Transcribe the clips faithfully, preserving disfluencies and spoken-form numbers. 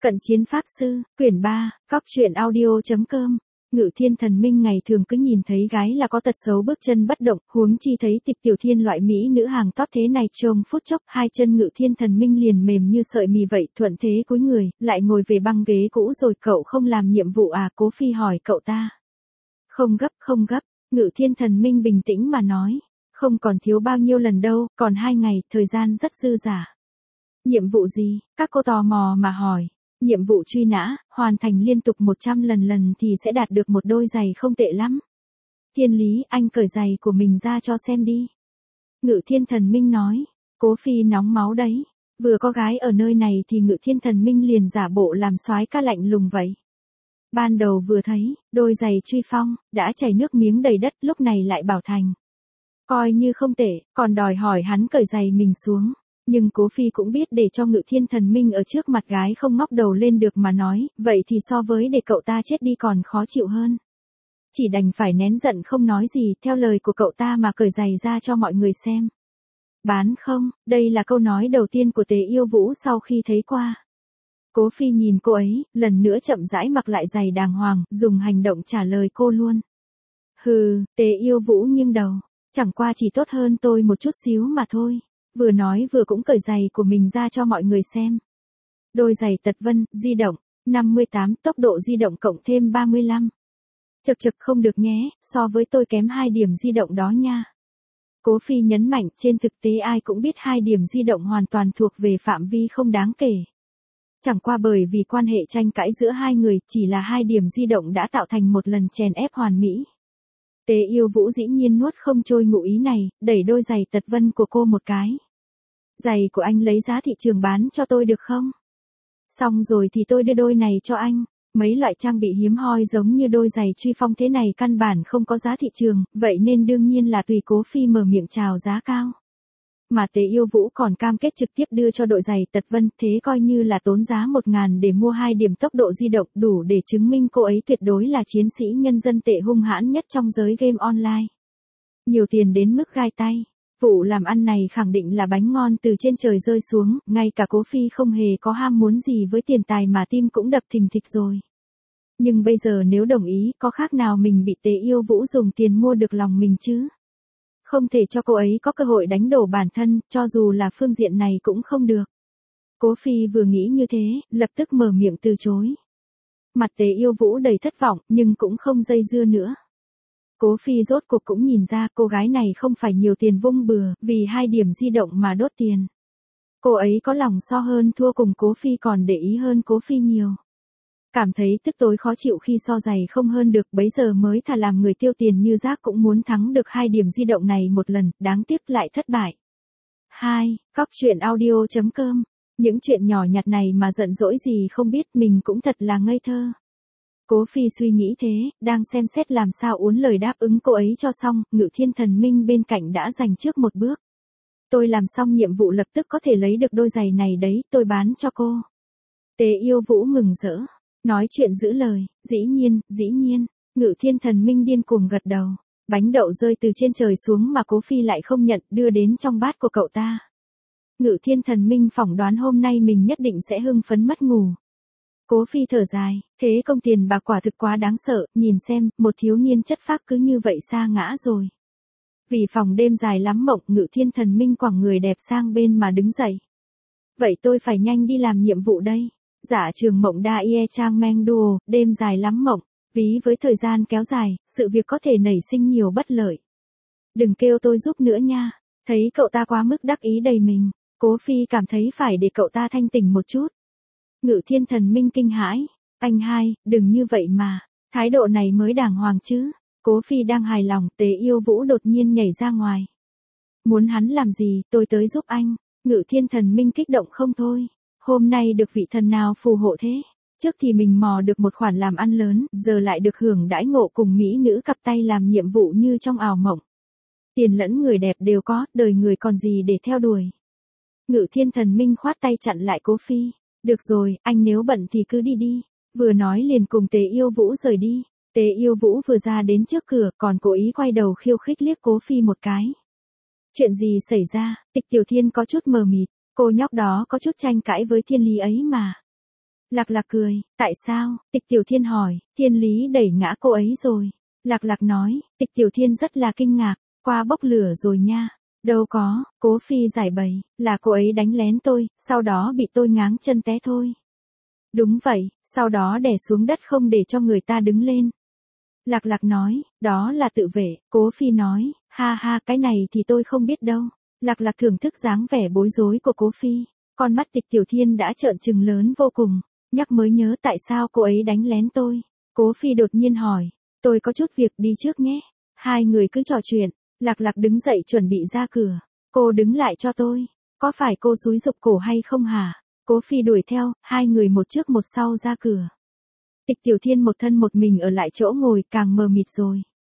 Cận chiến pháp sư, quyển ba, cóc truyện audio.com. Ngự Thiên Thần Minh ngày thường cứ nhìn thấy gái là có tật xấu bước chân bất động, huống chi thấy Tịch Tiểu Thiên loại mỹ nữ hàng top thế này, trông phút chốc hai chân Ngự Thiên Thần Minh liền mềm như sợi mì vậy, thuận thế cúi người, lại ngồi về băng ghế cũ rồi. Cậu không làm nhiệm vụ à? Cố Phi hỏi cậu ta. Không gấp, không gấp, Ngự Thiên Thần Minh bình tĩnh mà nói. Không còn thiếu bao nhiêu lần đâu, còn hai ngày, thời gian rất dư dả. Nhiệm vụ gì? Các cô tò mò mà hỏi. Nhiệm vụ truy nã, hoàn thành liên tục một trăm lần lần thì sẽ đạt được một đôi giày không tệ lắm. Thiên Lý, anh cởi giày của mình ra cho xem đi. Ngự Thiên Thần Minh nói. Cố Phi nóng máu đấy. Vừa có gái ở nơi này thì Ngự Thiên Thần Minh liền giả bộ làm soái ca lạnh lùng vậy. Ban đầu vừa thấy, đôi giày truy phong, đã chảy nước miếng đầy đất, lúc này lại bảo thành. Coi như không tệ, còn đòi hỏi hắn cởi giày mình xuống. Nhưng Cố Phi cũng biết để cho Ngự Thiên Thần Minh ở trước mặt gái không ngóc đầu lên được mà nói, vậy thì so với để cậu ta chết đi còn khó chịu hơn. Chỉ đành phải nén giận không nói gì, theo lời của cậu ta mà cởi giày ra cho mọi người xem. Bán không, đây là câu nói đầu tiên của Tế Yêu Vũ sau khi thấy qua. Cố Phi nhìn cô ấy, lần nữa chậm rãi mặc lại giày đàng hoàng, dùng hành động trả lời cô luôn. Hừ, Tế Yêu Vũ nghiêng đầu, chẳng qua chỉ tốt hơn tôi một chút xíu mà thôi. Vừa nói vừa cũng cởi giày của mình ra cho mọi người xem. Đôi giày Tật Vân, di động, năm mươi tám, tốc độ di động cộng thêm ba mươi lăm. Chật chật không được nhé, so với tôi kém hai điểm di động đó nha. Cố Phi nhấn mạnh, trên thực tế ai cũng biết hai điểm di động hoàn toàn thuộc về phạm vi không đáng kể. Chẳng qua bởi vì quan hệ tranh cãi giữa hai người, chỉ là hai điểm di động đã tạo thành một lần chèn ép hoàn mỹ. Tế Yêu Vũ dĩ nhiên nuốt không trôi ngụ ý này, đẩy đôi giày Tật Vân của cô một cái. Giày của anh lấy giá thị trường bán cho tôi được không? Xong rồi thì tôi đưa đôi này cho anh. Mấy loại trang bị hiếm hoi giống như đôi giày truy phong thế này căn bản không có giá thị trường, vậy nên đương nhiên là tùy Cố Phi mở miệng chào giá cao. Mà Tế Yêu Vũ còn cam kết trực tiếp đưa cho đội giày Tật Vân, thế coi như là tốn giá một ngàn để mua hai điểm tốc độ di động, đủ để chứng minh cô ấy tuyệt đối là chiến sĩ nhân dân tệ hung hãn nhất trong giới game online. Nhiều tiền đến mức gai tay. Vụ làm ăn này khẳng định là bánh ngon từ trên trời rơi xuống, ngay cả Cố Phi không hề có ham muốn gì với tiền tài mà tim cũng đập thình thịch rồi. Nhưng bây giờ nếu đồng ý, có khác nào mình bị Tế Yêu Vũ dùng tiền mua được lòng mình chứ? Không thể cho cô ấy có cơ hội đánh đổ bản thân, cho dù là phương diện này cũng không được. Cố Phi vừa nghĩ như thế, lập tức mở miệng từ chối. Mặt Tế Yêu Vũ đầy thất vọng, nhưng cũng không dây dưa nữa. Cố Phi rốt cuộc cũng nhìn ra cô gái này không phải nhiều tiền vung bừa, vì hai điểm di động mà đốt tiền. Cô ấy có lòng so hơn thua cùng Cố Phi còn để ý hơn Cố Phi nhiều. Cảm thấy tức tối khó chịu khi so giày không hơn được, bấy giờ mới thà làm người tiêu tiền như rác cũng muốn thắng được hai điểm di động này một lần, đáng tiếc lại thất bại. hai. Cóc truyện audio.com. Những chuyện nhỏ nhặt này mà giận dỗi gì không biết, mình cũng thật là ngây thơ. Cố Phi suy nghĩ thế, đang xem xét làm sao uốn lời đáp ứng cô ấy cho xong, Ngự Thiên Thần Minh bên cạnh đã giành trước một bước. Tôi làm xong nhiệm vụ lập tức có thể lấy được đôi giày này đấy, tôi bán cho cô. Tế Yêu Vũ mừng rỡ. Nói chuyện giữ lời, dĩ nhiên, dĩ nhiên. Ngự Thiên Thần Minh điên cuồng gật đầu. Bánh đậu rơi từ trên trời xuống mà Cố Phi lại không nhận, đưa đến trong bát của cậu ta. Ngự Thiên Thần Minh phỏng đoán hôm nay mình nhất định sẽ hưng phấn mất ngủ. Cố Phi thở dài, thế công tiền bạc quả thực quá đáng sợ, nhìn xem, một thiếu niên chất phác cứ như vậy sa ngã rồi. Vì phòng đêm dài lắm mộng, Ngự Thiên Thần Minh quẳng người đẹp sang bên mà đứng dậy. Vậy tôi phải nhanh đi làm nhiệm vụ đây. Dạ trường mộng đa ie trang meng duo, đêm dài lắm mộng, ví với thời gian kéo dài, sự việc có thể nảy sinh nhiều bất lợi. Đừng kêu tôi giúp nữa nha. Thấy cậu ta quá mức đắc ý đầy mình, Cố Phi cảm thấy phải để cậu ta thanh tỉnh một chút. Ngự Thiên Thần Minh kinh hãi, anh hai, đừng như vậy mà, thái độ này mới đàng hoàng chứ. Cố Phi đang hài lòng, Tế Yêu Vũ đột nhiên nhảy ra ngoài. Muốn hắn làm gì, tôi tới giúp anh. Ngự Thiên Thần Minh kích động không thôi. Hôm nay được vị thần nào phù hộ thế? Trước thì mình mò được một khoản làm ăn lớn, giờ lại được hưởng đãi ngộ cùng mỹ nữ cặp tay làm nhiệm vụ như trong ảo mộng. Tiền lẫn người đẹp đều có, đời người còn gì để theo đuổi. Ngự Thiên Thần Minh khoát tay chặn lại Cố Phi. Được rồi, anh nếu bận thì cứ đi đi. Vừa nói liền cùng Tế Yêu Vũ rời đi. Tế Yêu Vũ vừa ra đến trước cửa, còn cố ý quay đầu khiêu khích liếc Cố Phi một cái. Chuyện gì xảy ra? Tịch Tiểu Thiên có chút mờ mịt. Cô nhóc đó có chút tranh cãi với Thiên Lý ấy mà. Lạc Lạc cười, tại sao? Tịch Tiểu Thiên hỏi, Thiên Lý đẩy ngã cô ấy rồi. Lạc Lạc nói, Tịch Tiểu Thiên rất là kinh ngạc, qua bốc lửa rồi nha. Đâu có, Cố Phi giải bày, là cô ấy đánh lén tôi, sau đó bị tôi ngáng chân té thôi. Đúng vậy, sau đó đè xuống đất không để cho người ta đứng lên. Lạc Lạc nói, đó là tự vệ. Cố Phi nói, ha ha, cái này thì tôi không biết đâu. Lạc Lạc thưởng thức dáng vẻ bối rối của Cố Phi. Con mắt Tịch Tiểu Thiên đã trợn trừng lớn vô cùng. Nhắc mới nhớ tại sao cô ấy đánh lén tôi. Cố Phi đột nhiên hỏi, tôi có chút việc đi trước nhé. Hai người cứ trò chuyện. Lạc Lạc đứng dậy chuẩn bị ra cửa. Cô đứng lại cho tôi. Có phải cô xúi giục cổ hay không hả? Cố Phi đuổi theo, hai người một trước một sau ra cửa. Tịch Tiểu Thiên một thân một mình ở lại chỗ ngồi càng mờ mịt rồi.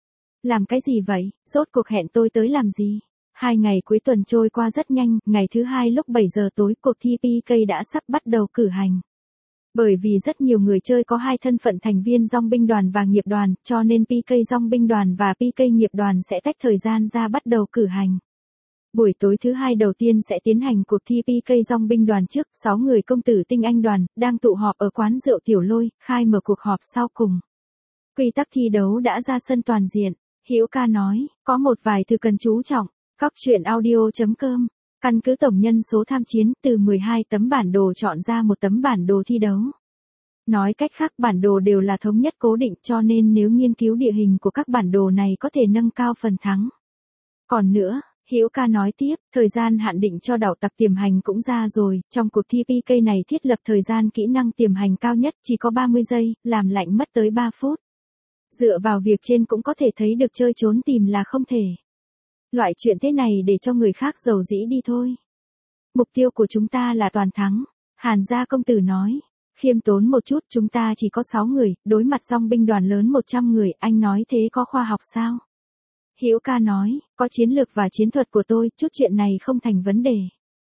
Làm cái gì vậy? Rốt cuộc hẹn tôi tới làm gì? Hai ngày cuối tuần trôi qua rất nhanh, ngày thứ hai lúc bảy giờ tối cuộc thi pê ca đã sắp bắt đầu cử hành. Bởi vì rất nhiều người chơi có hai thân phận thành viên dong binh đoàn và nghiệp đoàn, cho nên pê ca dong binh đoàn và pê ca nghiệp đoàn sẽ tách thời gian ra bắt đầu cử hành. Buổi tối thứ hai đầu tiên sẽ tiến hành cuộc thi pê ca dong binh đoàn trước, sáu người công tử tinh anh đoàn, đang tụ họp ở quán rượu Tiểu Lôi, khai mở cuộc họp sau cùng. Quy tắc thi đấu đã ra sân toàn diện, Hữu Ca nói, có một vài thứ cần chú trọng. Cóc truyện audio chấm com, căn cứ tổng nhân số tham chiến từ mười hai tấm bản đồ chọn ra một tấm bản đồ thi đấu. Nói cách khác bản đồ đều là thống nhất cố định cho nên nếu nghiên cứu địa hình của các bản đồ này có thể nâng cao phần thắng. Còn nữa, Hữu Ca nói tiếp, thời gian hạn định cho đảo tặc tiềm hành cũng ra rồi, trong cuộc thi pê ca này thiết lập thời gian kỹ năng tiềm hành cao nhất chỉ có ba mươi giây, làm lạnh mất tới ba phút. Dựa vào việc trên cũng có thể thấy được chơi trốn tìm là không thể. Loại chuyện thế này để cho người khác giàu dĩ đi thôi. Mục tiêu của chúng ta là toàn thắng. Hàn gia công tử nói. Khiêm tốn một chút, chúng ta chỉ có sáu người, đối mặt dong binh đoàn lớn một trăm người, anh nói thế có khoa học sao? Hữu Ca nói, có chiến lược và chiến thuật của tôi, chút chuyện này không thành vấn đề.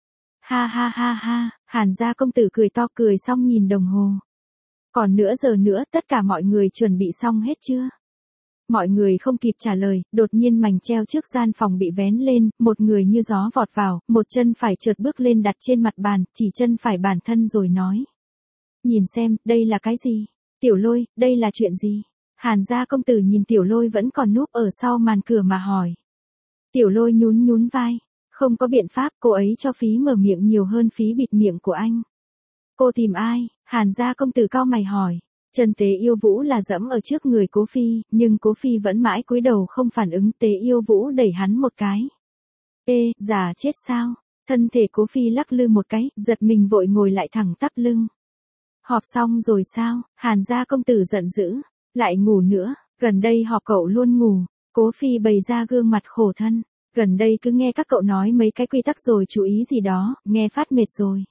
Ha ha ha ha, Hàn gia công tử cười to, cười xong nhìn đồng hồ. Còn nửa giờ nữa, tất cả mọi người chuẩn bị xong hết chưa? Mọi người không kịp trả lời, đột nhiên mảnh treo trước gian phòng bị vén lên, một người như gió vọt vào, một chân phải trượt bước lên đặt trên mặt bàn, chỉ chân phải bản thân rồi nói. Nhìn xem, đây là cái gì? Tiểu Lôi, đây là chuyện gì? Hàn gia công tử nhìn Tiểu Lôi vẫn còn núp ở sau màn cửa mà hỏi. Tiểu Lôi nhún nhún vai. Không có biện pháp, cô ấy cho phí mở miệng nhiều hơn phí bịt miệng của anh. Cô tìm ai? Hàn gia công tử cau mày hỏi. Trần Tế Yêu Vũ là dẫm ở trước người Cố Phi, nhưng Cố Phi vẫn mãi cúi đầu không phản ứng. Tế Yêu Vũ đẩy hắn một cái. Ê, già chết sao? Thân thể Cố Phi lắc lư một cái, giật mình vội ngồi lại thẳng tắp lưng. Họp xong rồi sao? Hàn gia công tử giận dữ. Lại ngủ nữa, gần đây họp cậu luôn ngủ. Cố Phi bày ra gương mặt khổ thân. Gần đây cứ nghe các cậu nói mấy cái quy tắc rồi chú ý gì đó, nghe phát mệt rồi.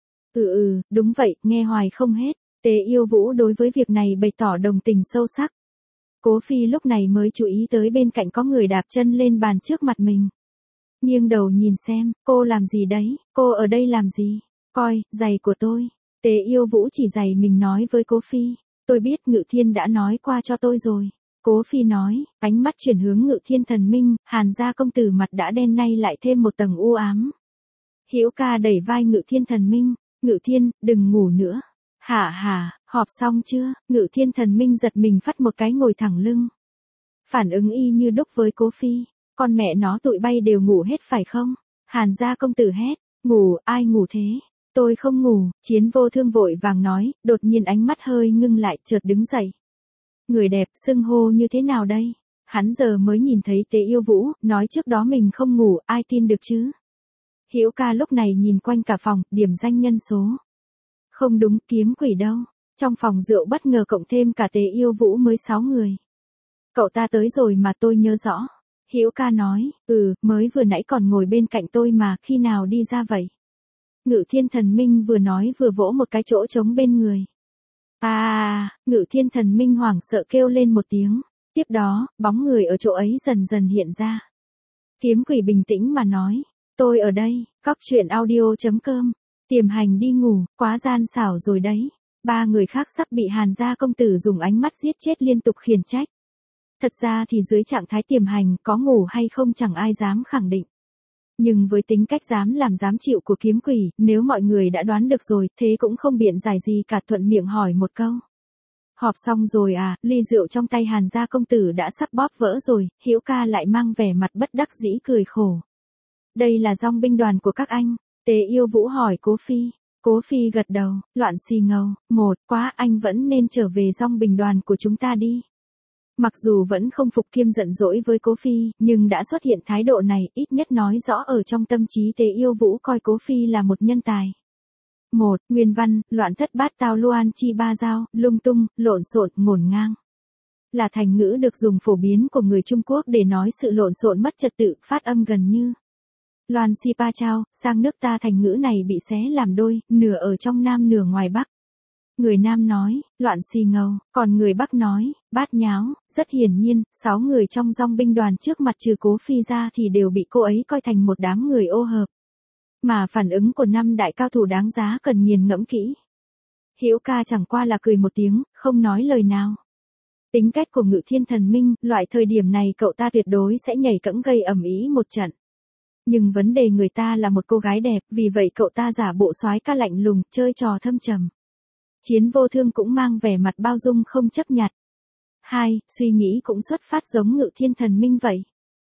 Ừ ừ, đúng vậy, nghe hoài không hết. Tế Yêu Vũ đối với việc này bày tỏ đồng tình sâu sắc. Cố Phi lúc này mới chú ý tới bên cạnh có người đạp chân lên bàn trước mặt mình. Nghiêng đầu nhìn xem, cô làm gì đấy, cô ở đây làm gì? Coi, giày của tôi. Tế Yêu Vũ chỉ giày mình nói với Cố Phi. Tôi biết Ngự Thiên đã nói qua cho tôi rồi. Cố Phi nói, ánh mắt chuyển hướng Ngự Thiên thần minh, Hàn gia công tử mặt đã đen nay lại thêm một tầng u ám. Hữu Ca đẩy vai Ngự Thiên thần minh, Ngự Thiên, đừng ngủ nữa. Hả hả, họp xong chưa? Ngự Thiên thần minh giật mình phắt một cái ngồi thẳng lưng. Phản ứng y như đúc với Cố Phi, con mẹ nó tụi bay đều ngủ hết phải không? Hàn gia công tử hét, ngủ, ai ngủ thế? Tôi không ngủ, Chiến Vô Thương vội vàng nói, đột nhiên ánh mắt hơi ngưng lại, chợt đứng dậy. Người đẹp, xưng hô như thế nào đây? Hắn giờ mới nhìn thấy Tế Yêu Vũ, nói trước đó mình không ngủ, ai tin được chứ? Hữu Ca lúc này nhìn quanh cả phòng, điểm danh nhân số. Không đúng, Kiếm Quỷ đâu? Trong phòng rượu bất ngờ cộng thêm cả Tế Yêu Vũ mới sáu người. Cậu ta tới rồi mà tôi nhớ rõ. Hữu Ca nói, ừ, mới vừa nãy còn ngồi bên cạnh tôi mà, khi nào đi ra vậy? Ngự Thiên thần minh vừa nói vừa vỗ một cái chỗ trống bên người. À, Ngự Thiên thần minh hoảng sợ kêu lên một tiếng. Tiếp đó, bóng người ở chỗ ấy dần dần hiện ra. Kiếm Quỷ bình tĩnh mà nói, tôi ở đây, cóc truyện audio chấm com. Tiềm hành đi ngủ, quá gian xảo rồi đấy. Ba người khác sắp bị Hàn gia công tử dùng ánh mắt giết chết liên tục khiển trách. Thật ra thì dưới trạng thái tiềm hành, có ngủ hay không chẳng ai dám khẳng định. Nhưng với tính cách dám làm dám chịu của kiếm quỷ, nếu mọi người đã đoán được rồi, thế cũng không biện giải gì cả, thuận miệng hỏi một câu. Họp xong rồi à, ly rượu trong tay Hàn gia công tử đã sắp bóp vỡ rồi, Hữu Ca lại mang vẻ mặt bất đắc dĩ cười khổ. Đây là dòng binh đoàn của các anh, Tế Yêu Vũ hỏi Cố Phi. Cố Phi gật đầu, loạn xì ngầu, một, quá anh vẫn nên trở về dòng binh đoàn của chúng ta đi. Mặc dù vẫn không phục kiêm giận dỗi với Cố Phi, nhưng đã xuất hiện thái độ này, ít nhất nói rõ ở trong tâm trí Tế Yêu Vũ coi Cố Phi là một nhân tài. Một, nguyên văn, loạn thất bát tao loan chi ba giao, lung tung, lộn xộn, ngổn ngang. Là thành ngữ được dùng phổ biến của người Trung Quốc để nói sự lộn xộn mất trật tự, phát âm gần như loan si pa chao, sang nước ta thành ngữ này bị xé làm đôi, nửa ở trong Nam nửa ngoài Bắc. Người Nam nói, loạn xì ngầu, còn người Bắc nói, bát nháo, rất hiển nhiên, sáu người trong dòng binh đoàn trước mặt trừ Cố Phi ra thì đều bị cô ấy coi thành một đám người ô hợp. Mà phản ứng của năm đại cao thủ đáng giá cần nghiền ngẫm kỹ. Hữu Ca chẳng qua là cười một tiếng, không nói lời nào. Tính cách của Ngự Thiên Thần Minh, loại thời điểm này cậu ta tuyệt đối sẽ nhảy cẫng gây ầm ĩ một trận. Nhưng vấn đề người ta là một cô gái đẹp, vì vậy cậu ta giả bộ soái ca lạnh lùng, chơi trò thâm trầm. Chiến Vô Thương cũng mang vẻ mặt bao dung không chấp nhặt. Hai, suy nghĩ cũng xuất phát giống Ngự Thiên Thần Minh vậy.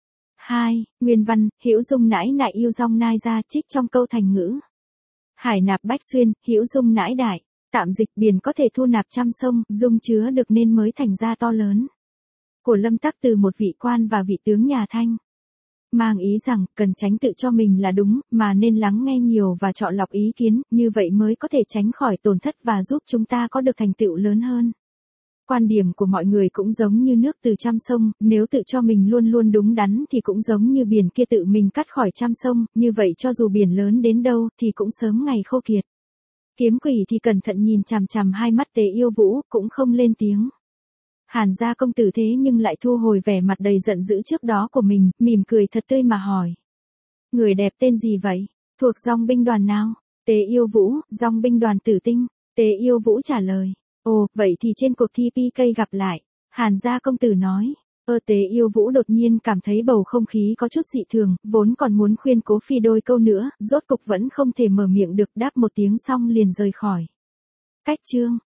Hai, nguyên văn, Hữu Dung nãi nại yêu dong nai ra trích trong câu thành ngữ. Hải nạp bách xuyên, Hữu Dung nãi đại, tạm dịch biển có thể thu nạp trăm sông, dung chứa được nên mới thành ra to lớn. Của Lâm Tắc từ một vị quan và vị tướng nhà Thanh. Mang ý rằng, cần tránh tự cho mình là đúng, mà nên lắng nghe nhiều và chọn lọc ý kiến, như vậy mới có thể tránh khỏi tổn thất và giúp chúng ta có được thành tựu lớn hơn. Quan điểm của mọi người cũng giống như nước từ trăm sông, nếu tự cho mình luôn luôn đúng đắn thì cũng giống như biển kia tự mình cắt khỏi trăm sông, như vậy cho dù biển lớn đến đâu thì cũng sớm ngày khô kiệt. Kiếm quỷ thì cẩn thận nhìn chằm chằm hai mắt Tế Yêu Vũ, cũng không lên tiếng. Hàn gia công tử thế nhưng lại thu hồi vẻ mặt đầy giận dữ trước đó của mình, mỉm cười thật tươi mà hỏi. Người đẹp tên gì vậy? Thuộc dòng binh đoàn nào? Tế Yêu Vũ, dòng binh đoàn Tử Tinh. Tế Yêu Vũ trả lời. Ồ, vậy thì trên cuộc thi pê ca gặp lại. Hàn gia công tử nói. Ơ Tế Yêu Vũ đột nhiên cảm thấy bầu không khí có chút dị thường, vốn còn muốn khuyên Cố Phi đôi câu nữa, rốt cục vẫn không thể mở miệng được, đáp một tiếng xong liền rời khỏi. Cách chương.